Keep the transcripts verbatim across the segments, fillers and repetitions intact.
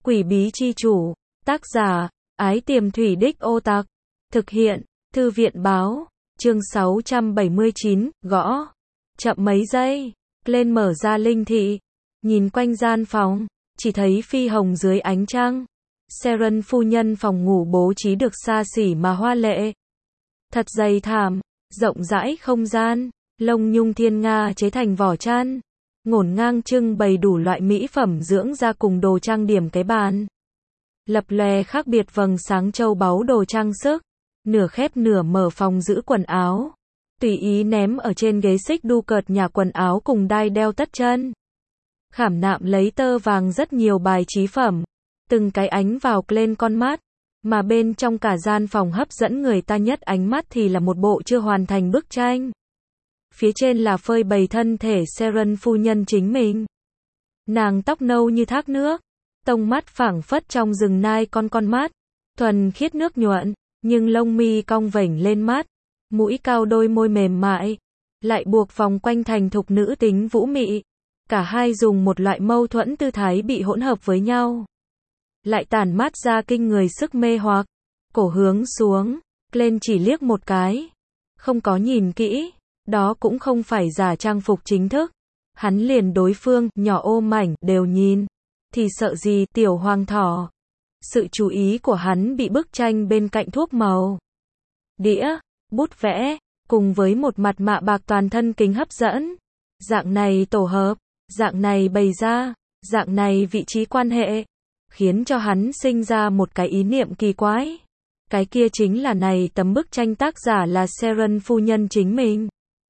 Quỷ bí chi chủ, tác giả, Ái Tiềm Thủy Đích Ô Tặc, thực hiện, Thư viện báo, chương sáu trăm bảy mươi chín, gõ, chậm mấy giây, lên mở ra linh thị, nhìn quanh gian phòng, chỉ thấy phi hồng dưới ánh trăng. Seren phu nhân phòng ngủ bố trí được xa xỉ mà hoa lệ. Thật dày thảm, rộng rãi không gian, lông nhung thiên nga chế thành vỏ chăn, ngổn ngang trưng bày đủ loại mỹ phẩm dưỡng da cùng đồ trang điểm cái bàn. Lập lòe khác biệt vầng sáng châu báu đồ trang sức, nửa khép nửa mở phòng giữ quần áo, tùy ý ném ở trên ghế xích đu cợt nhà quần áo cùng đai đeo tất chân. Khảm nạm lấy tơ vàng rất nhiều bài trí phẩm, từng cái ánh vào lên con mắt, mà bên trong cả gian phòng hấp dẫn người ta nhất ánh mắt thì là một bộ chưa hoàn thành bức tranh. Phía trên là phơi bày thân thể Seren phu nhân chính mình. Nàng tóc nâu như thác nước, tông mắt phảng phất trong rừng nai con con mắt, thuần khiết nước nhuận, nhưng lông mi cong vểnh lên mắt, mũi cao đôi môi mềm mại, lại buộc vòng quanh thành thục nữ tính vũ mị. Cả hai dùng một loại mâu thuẫn tư thái bị hỗn hợp với nhau, lại tản mát ra kinh người sức mê hoặc. Cổ hướng xuống, lên chỉ liếc một cái, không có nhìn kỹ, đó cũng không phải giả trang phục chính thức. Hắn liền đối phương, nhỏ ôm mảnh, đều nhìn, thì sợ gì tiểu hoàng thỏ. Sự chú ý của hắn bị bức tranh bên cạnh thuốc màu, đĩa, bút vẽ, cùng với một mặt mạ bạc toàn thân kính hấp dẫn. Dạng này tổ hợp, dạng này bày ra, dạng này vị trí quan hệ, khiến cho hắn sinh ra một cái ý niệm kỳ quái. Cái kia chính là này tấm bức tranh tác giả là Seren phu nhân chính mình,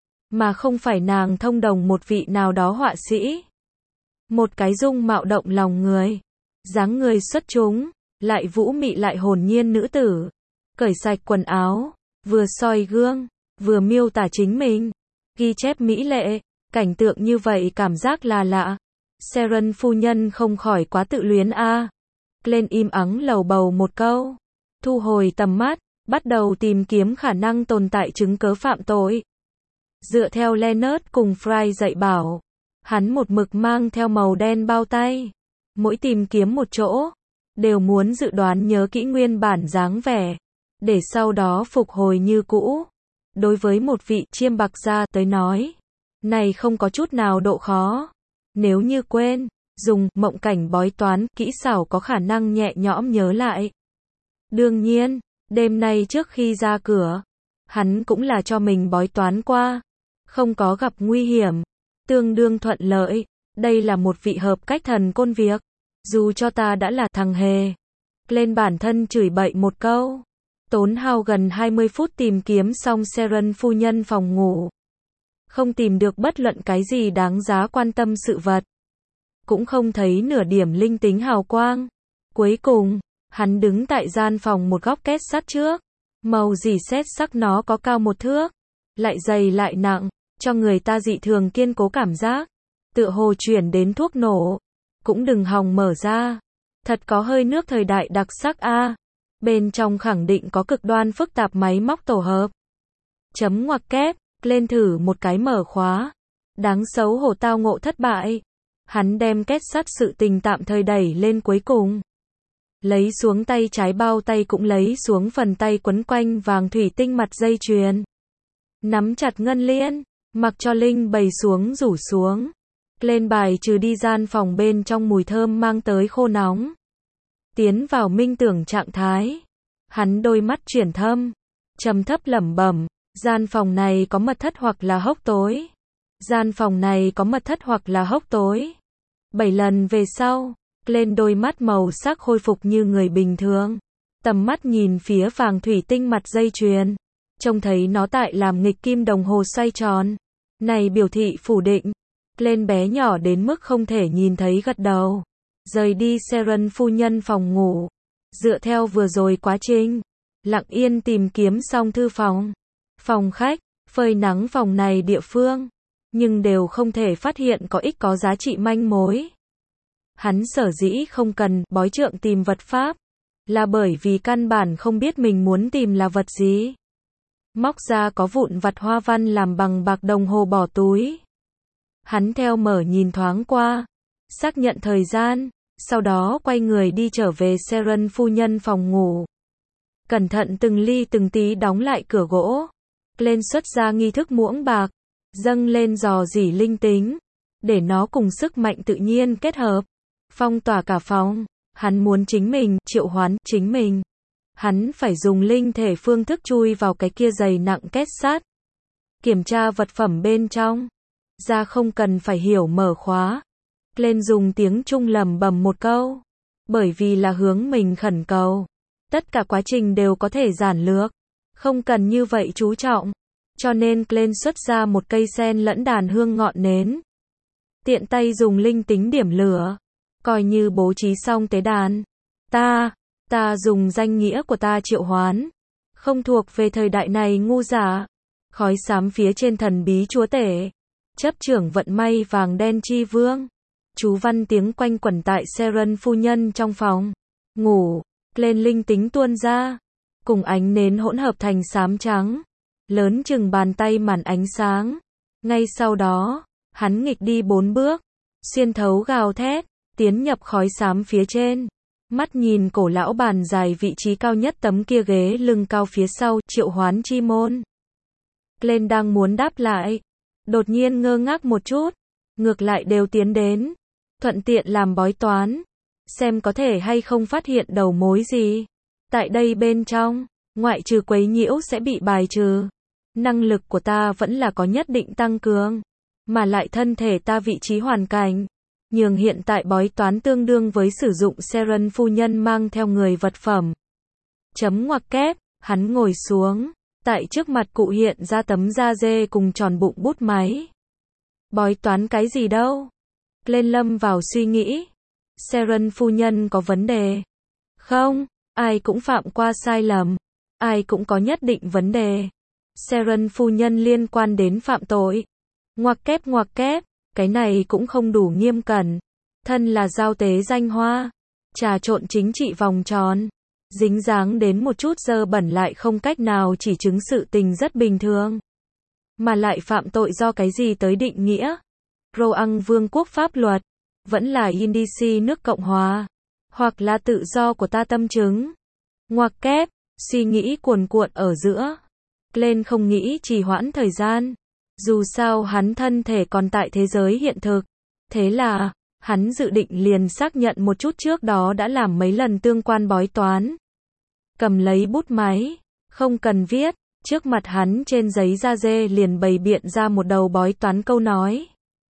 mà không phải nàng thông đồng một vị nào đó họa sĩ. Một cái dung mạo động lòng người, dáng người xuất chúng, lại vũ mị lại hồn nhiên nữ tử, cởi sạch quần áo, vừa soi gương, vừa miêu tả chính mình, ghi chép mỹ lệ, cảnh tượng như vậy cảm giác là lạ. Seren phu nhân không khỏi quá tự luyến a. À. Lên im ắng lầu bầu một câu, thu hồi tầm mắt, bắt đầu tìm kiếm khả năng tồn tại chứng cớ phạm tội. Dựa theo Leonard cùng Fry dạy bảo, hắn một mực mang theo màu đen bao tay, mỗi tìm kiếm một chỗ, đều muốn dự đoán nhớ kỹ nguyên bản dáng vẻ, để sau đó phục hồi như cũ. Đối với một vị chiêm bạc gia tới nói, này không có chút nào độ khó. Nếu như quên, dùng mộng cảnh bói toán kỹ xảo có khả năng nhẹ nhõm nhớ lại. Đương nhiên, đêm nay trước khi ra cửa, hắn cũng là cho mình bói toán qua, không có gặp nguy hiểm, tương đương thuận lợi. Đây là một vị hợp cách thần côn việc, dù cho ta đã là thằng hề. Lên bản thân chửi bậy một câu, tốn hao gần hai mươi phút tìm kiếm xong Seren phu nhân phòng ngủ, không tìm được bất luận cái gì đáng giá quan tâm sự vật, cũng không thấy nửa điểm linh tính hào quang. Cuối cùng, hắn đứng tại gian phòng một góc két sắt trước, màu dì xét sắc nó có cao một thước, lại dày lại nặng, cho người ta dị thường kiên cố cảm giác, tựa hồ chuyển đến thuốc nổ, cũng đừng hòng mở ra. Thật có hơi nước thời đại đặc sắc a. À. Bên trong khẳng định có cực đoan phức tạp máy móc tổ hợp. Chấm ngoặc kép, lên thử một cái mở khóa. Đáng xấu hổ tao ngộ thất bại. Hắn đem két sắt sự tình tạm thời đẩy lên cuối cùng. Lấy xuống tay trái bao tay cũng lấy xuống phần tay quấn quanh vàng thủy tinh mặt dây chuyền. Nắm chặt ngân liên, mặc cho linh bày xuống rủ xuống. Lên bài trừ đi gian phòng bên trong mùi thơm mang tới khô nóng. Tiến vào minh tưởng trạng thái. Hắn đôi mắt chuyển thâm, trầm thấp lẩm bẩm, gian phòng này có mật thất hoặc là hốc tối. Gian phòng này có mật thất hoặc là hốc tối. Bảy lần về sau, lên đôi mắt màu sắc khôi phục như người bình thường. Tầm mắt nhìn phía vàng thủy tinh mặt dây chuyền, trông thấy nó tại làm nghịch kim đồng hồ xoay tròn. Này biểu thị phủ định. Lên bé nhỏ đến mức không thể nhìn thấy gật đầu. Rời đi Seren phu nhân phòng ngủ. Dựa theo vừa rồi quá trình, lặng yên tìm kiếm xong thư phòng, phòng khách, phơi nắng phòng này địa phương, nhưng đều không thể phát hiện có ích có giá trị manh mối. Hắn sở dĩ không cần bói trượng tìm vật pháp, là bởi vì căn bản không biết mình muốn tìm là vật gì. Móc ra có vụn vặt hoa văn làm bằng bạc đồng hồ bỏ túi. Hắn theo mở nhìn thoáng qua, xác nhận thời gian, sau đó quay người đi trở về Sharon phu nhân phòng ngủ. Cẩn thận từng ly từng tí đóng lại cửa gỗ. Glenn xuất ra nghi thức muỗng bạc, dâng lên dò dỉ linh tính, để nó cùng sức mạnh tự nhiên kết hợp, phong tỏa cả phòng. Hắn muốn chính mình, triệu hoán, chính mình. Hắn phải dùng linh thể phương thức chui vào cái kia dày nặng kết sắt. Kiểm tra vật phẩm bên trong. Ra không cần phải hiểu mở khóa. Glenn dùng tiếng Trung lẩm bẩm một câu. Bởi vì là hướng mình khẩn cầu. Tất cả quá trình đều có thể giản lược. Không cần như vậy chú trọng. Cho nên Glenn xuất ra một cây sen lẫn đàn hương ngọn nến. Tiện tay dùng linh tính điểm lửa. Coi như bố trí xong tế đàn. Ta, ta dùng danh nghĩa của ta triệu hoán. Không thuộc về thời đại này ngu giả. Khói xám phía trên thần bí chúa tể. Chấp trưởng vận may vàng đen chi vương. Chú văn tiếng quanh quẩn tại Sharon phu nhân trong phòng. Ngủ, lên linh tính tuôn ra. Cùng ánh nến hỗn hợp thành xám trắng. Lớn chừng bàn tay màn ánh sáng. Ngay sau đó, hắn nghịch đi bốn bước. Xuyên thấu gào thét, tiến nhập khói xám phía trên. Mắt nhìn cổ lão bàn dài vị trí cao nhất tấm kia ghế lưng cao phía sau, triệu hoán chi môn. Glenn đang muốn đáp lại. Đột nhiên ngơ ngác một chút. Ngược lại đều tiến đến. Thuận tiện làm bói toán. Xem có thể hay không phát hiện đầu mối gì. Tại đây bên trong, ngoại trừ quấy nhiễu sẽ bị bài trừ. Năng lực của ta vẫn là có nhất định tăng cường. Mà lại thân thể ta vị trí hoàn cảnh. Nhường hiện tại bói toán tương đương với sử dụng Sharon phu nhân mang theo người vật phẩm. Chấm ngoặc kép, hắn ngồi xuống. Tại trước mặt cụ hiện ra tấm da dê cùng tròn bụng bút máy. Bói toán cái gì đâu? Glenn lâm vào suy nghĩ. Sharon phu nhân có vấn đề. Không, ai cũng phạm qua sai lầm. Ai cũng có nhất định vấn đề. Sharon phu nhân liên quan đến phạm tội. Ngoặc kép ngoặc kép, cái này cũng không đủ nghiêm cẩn. Thân là giao tế danh hoa. Trà trộn chính trị vòng tròn. Dính dáng đến một chút dơ bẩn lại không cách nào chỉ chứng sự tình rất bình thường. Mà lại phạm tội do cái gì tới định nghĩa? Roang vương quốc pháp luật. Vẫn là Indici nước Cộng Hòa. Hoặc là tự do của ta tâm chứng. Ngoặc kép, suy nghĩ cuồn cuộn ở giữa. Glenn không nghĩ trì hoãn thời gian. Dù sao hắn thân thể còn tại thế giới hiện thực. Thế là, hắn dự định liền xác nhận một chút trước đó đã làm mấy lần tương quan bói toán. Cầm lấy bút máy, không cần viết, trước mặt hắn trên giấy da dê liền bày biện ra một đầu bói toán câu nói.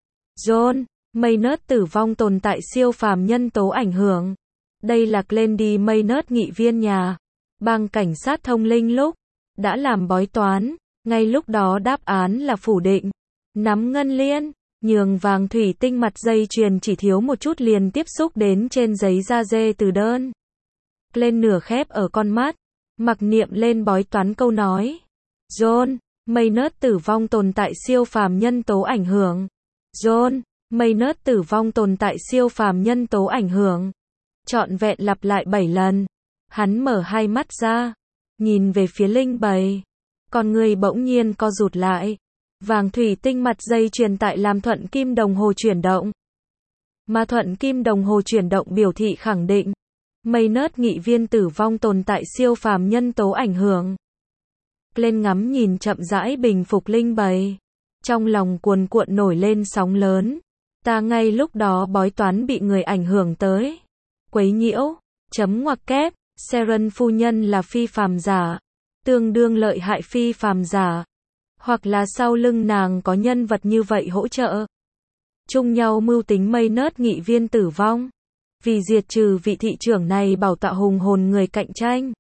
John, Maynard tử vong tồn tại siêu phàm nhân tố ảnh hưởng. Đây là Glenn đi Maynard nghị viên nhà. Bang cảnh sát thông linh lúc đã làm bói toán, ngay lúc đó đáp án là phủ định. Nắm ngân liên, nhường vàng thủy tinh mặt dây chuyền chỉ thiếu một chút liền tiếp xúc đến trên giấy da dê từ đơn. Glenn nửa khép ở con mắt, mặc niệm lên bói toán câu nói. John, Maynard tử vong tồn tại siêu phàm nhân tố ảnh hưởng. John, Maynard tử vong tồn tại siêu phàm nhân tố ảnh hưởng. Trọn vẹn lặp lại bảy lần. Hắn mở hai mắt ra, nhìn về phía linh bầy. Con người bỗng nhiên co rụt lại. Vàng thủy tinh mặt dây chuyền tại làm thuận kim đồng hồ chuyển động. Mà thuận kim đồng hồ chuyển động biểu thị khẳng định. Maynard nghị viên tử vong tồn tại siêu phàm nhân tố ảnh hưởng. Glenn ngắm nhìn chậm rãi bình phục linh bầy. Trong lòng cuồn cuộn nổi lên sóng lớn. Ta ngay lúc đó bói toán bị người ảnh hưởng tới. Quấy nhiễu, chấm ngoặc kép, Sharon phu nhân là phi phàm giả. Tương đương lợi hại phi phàm giả. Hoặc là sau lưng nàng có nhân vật như vậy hỗ trợ. Chung nhau mưu tính Maynard nghị viên tử vong. Vì diệt trừ vị thị trưởng này bảo tạo hùng hồn người cạnh tranh.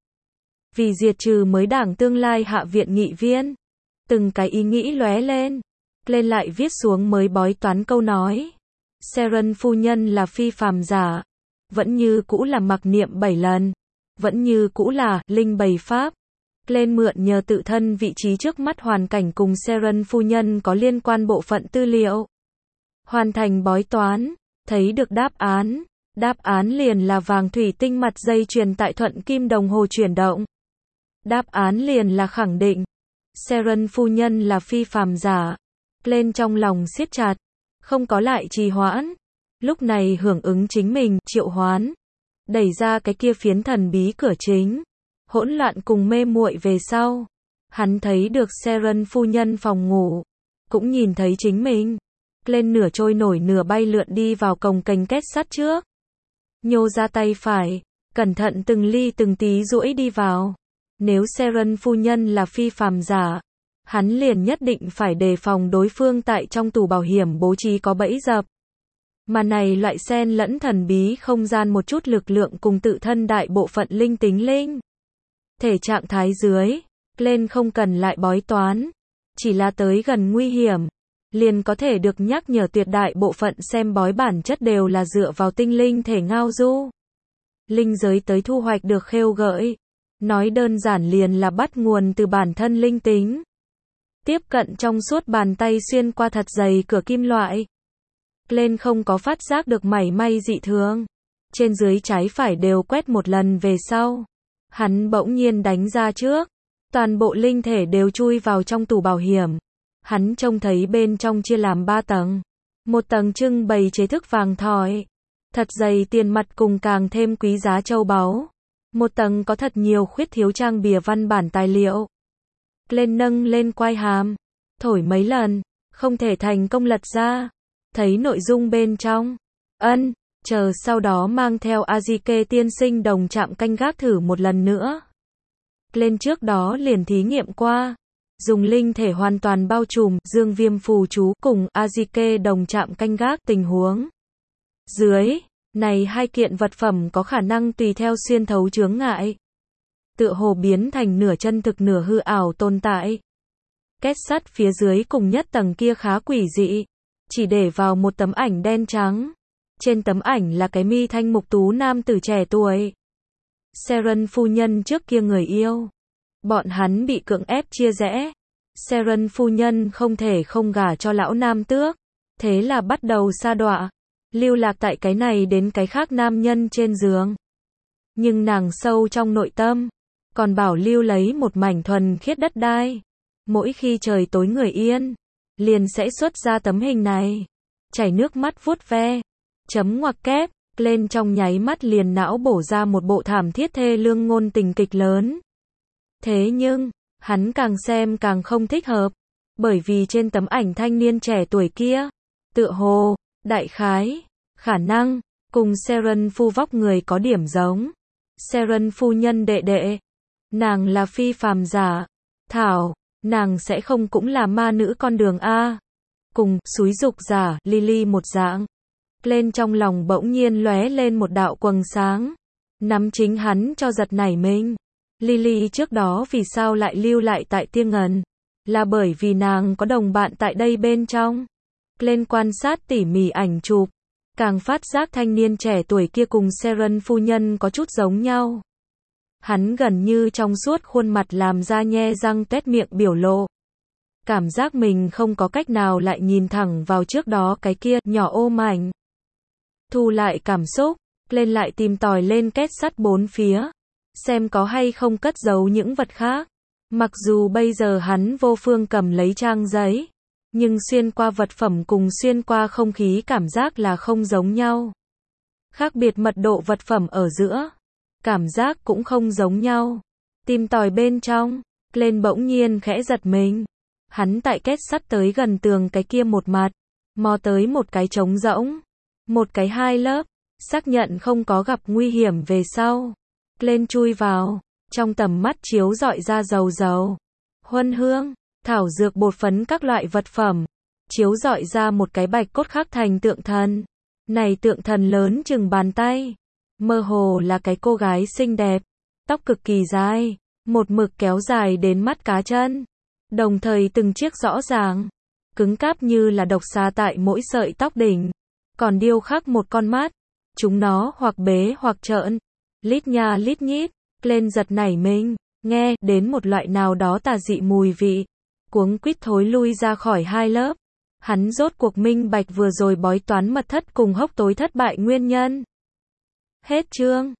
Vì diệt trừ mới đảng tương lai hạ viện nghị viên. Từng cái ý nghĩ lóe lên. Lên lại viết xuống mới bói toán câu nói. Sharon phu nhân là phi phàm giả. Vẫn như cũ là mặc niệm bảy lần. Vẫn như cũ là linh bầy pháp. Lên mượn nhờ tự thân vị trí trước mắt hoàn cảnh cùng Sharon phu nhân có liên quan bộ phận tư liệu. Hoàn thành bói toán. Thấy được đáp án. Đáp án liền là vàng thủy tinh mặt dây chuyền tại thuận kim đồng hồ chuyển động. Đáp án liền là khẳng định. Sharon phu nhân là phi phàm giả. Lên trong lòng siết chặt. Không có lại trì hoãn. Lúc này hưởng ứng chính mình, triệu hoán, đẩy ra cái kia phiến thần bí cửa chính, hỗn loạn cùng mê muội về sau. Hắn thấy được Seren phu nhân phòng ngủ, cũng nhìn thấy chính mình. Lên nửa trôi nổi nửa bay lượn đi vào cồng kềnh kết sắt trước. Nhô ra tay phải, cẩn thận từng ly từng tí duỗi đi vào. Nếu Seren phu nhân là phi phàm giả, hắn liền nhất định phải đề phòng đối phương tại trong tủ bảo hiểm bố trí có bẫy dập. Mà này loại xen lẫn thần bí không gian một chút lực lượng cùng tự thân đại bộ phận linh tính linh. Thể trạng thái dưới, lên không cần lại bói toán, chỉ là tới gần nguy hiểm, liền có thể được nhắc nhở tuyệt đại bộ phận xem bói bản chất đều là dựa vào tinh linh thể ngao du. Linh giới tới thu hoạch được khêu gợi, nói đơn giản liền là bắt nguồn từ bản thân linh tính. Tiếp cận trong suốt bàn tay xuyên qua thật dày cửa kim loại. Lên không có phát giác được mảy may dị thường. Trên dưới trái phải đều quét một lần về sau. Hắn bỗng nhiên đánh ra trước. Toàn bộ linh thể đều chui vào trong tủ bảo hiểm. Hắn trông thấy bên trong chia làm ba tầng. Một tầng trưng bày chế thức vàng thỏi, thật dày tiền mặt cùng càng thêm quý giá châu báu. Một tầng có thật nhiều khuyết thiếu trang bìa văn bản tài liệu. Lên nâng lên quai hàm, thổi mấy lần, không thể thành công lật ra. Thấy nội dung bên trong. Ân, chờ sau đó mang theo Azike tiên sinh đồng chạm canh gác thử một lần nữa. Lên trước đó liền thí nghiệm qua. Dùng linh thể hoàn toàn bao trùm, dương viêm phù chú cùng Azike đồng chạm canh gác tình huống. Dưới, này hai kiện vật phẩm có khả năng tùy theo xuyên thấu chướng ngại. Tựa hồ biến thành nửa chân thực nửa hư ảo tồn tại. Kết sắt phía dưới cùng nhất tầng kia khá quỷ dị. Chỉ để vào một tấm ảnh đen trắng. Trên tấm ảnh là cái mi thanh mục tú nam tử trẻ tuổi. Seren phu nhân trước kia người yêu. Bọn hắn bị cưỡng ép chia rẽ. Seren phu nhân không thể không gả cho lão nam tước. Thế là bắt đầu sa đọa. Lưu lạc tại cái này đến cái khác nam nhân trên giường. Nhưng nàng sâu trong nội tâm. Còn bảo lưu lấy một mảnh thuần khiết đất đai. Mỗi khi trời tối người yên. Liền sẽ xuất ra tấm hình này. Chảy nước mắt vuốt ve. Chấm ngoặc kép. Lên trong nháy mắt liền não bổ ra một bộ thảm thiết thê lương ngôn tình kịch lớn. Thế nhưng, hắn càng xem càng không thích hợp. Bởi vì trên tấm ảnh thanh niên trẻ tuổi kia, tựa hồ, đại khái, khả năng, cùng Seren phu vóc người có điểm giống. Seren phu nhân đệ đệ. Nàng là phi phàm giả. Thảo, nàng sẽ không cũng là ma nữ con đường A. Cùng, xúi dục giả, Lily một dạng. Lên trong lòng bỗng nhiên lóe lên một đạo quầng sáng. Nắm chính hắn cho giật nảy mình. Lily trước đó vì sao lại lưu lại tại Tiên Ngần? Là bởi vì nàng có đồng bạn tại đây bên trong. Lên quan sát tỉ mỉ ảnh chụp. Càng phát giác thanh niên trẻ tuổi kia cùng Seren phu nhân có chút giống nhau. Hắn gần như trong suốt khuôn mặt làm ra nhe răng tuét miệng biểu lộ. Cảm giác mình không có cách nào lại nhìn thẳng vào trước đó cái kia nhỏ ô mảnh. Thu lại cảm xúc, lên lại tìm tòi lên kết sắt bốn phía. Xem có hay không cất giấu những vật khác. Mặc dù bây giờ hắn vô phương cầm lấy trang giấy. Nhưng xuyên qua vật phẩm cùng xuyên qua không khí cảm giác là không giống nhau. Khác biệt mật độ vật phẩm ở giữa. Cảm giác cũng không giống nhau. Tìm tòi bên trong, lên bỗng nhiên khẽ giật mình. Hắn tại kết sắt tới gần tường cái kia một mặt. Mò tới một cái trống rỗng. Một cái hai lớp. Xác nhận không có gặp nguy hiểm về sau. Lên chui vào. Trong tầm mắt chiếu rọi ra dầu dầu. Huân hương. Thảo dược bột phấn các loại vật phẩm. Chiếu rọi ra một cái bạch cốt khắc thành tượng thần. Này tượng thần lớn chừng bàn tay. Mơ hồ là cái cô gái xinh đẹp. Tóc cực kỳ dài. Một mực kéo dài đến mắt cá chân. Đồng thời từng chiếc rõ ràng. Cứng cáp như là độc xà tại mỗi sợi tóc đỉnh. Còn điêu khắc một con mắt. Chúng nó hoặc bế hoặc trợn. Lít nha lít nhít. Lên giật nảy mình. Nghe đến một loại nào đó tà dị mùi vị. Cuống quýt thối lui ra khỏi hai lớp. Hắn rốt cuộc minh bạch vừa rồi bói toán mật thất cùng hốc tối thất bại nguyên nhân. Hết chương.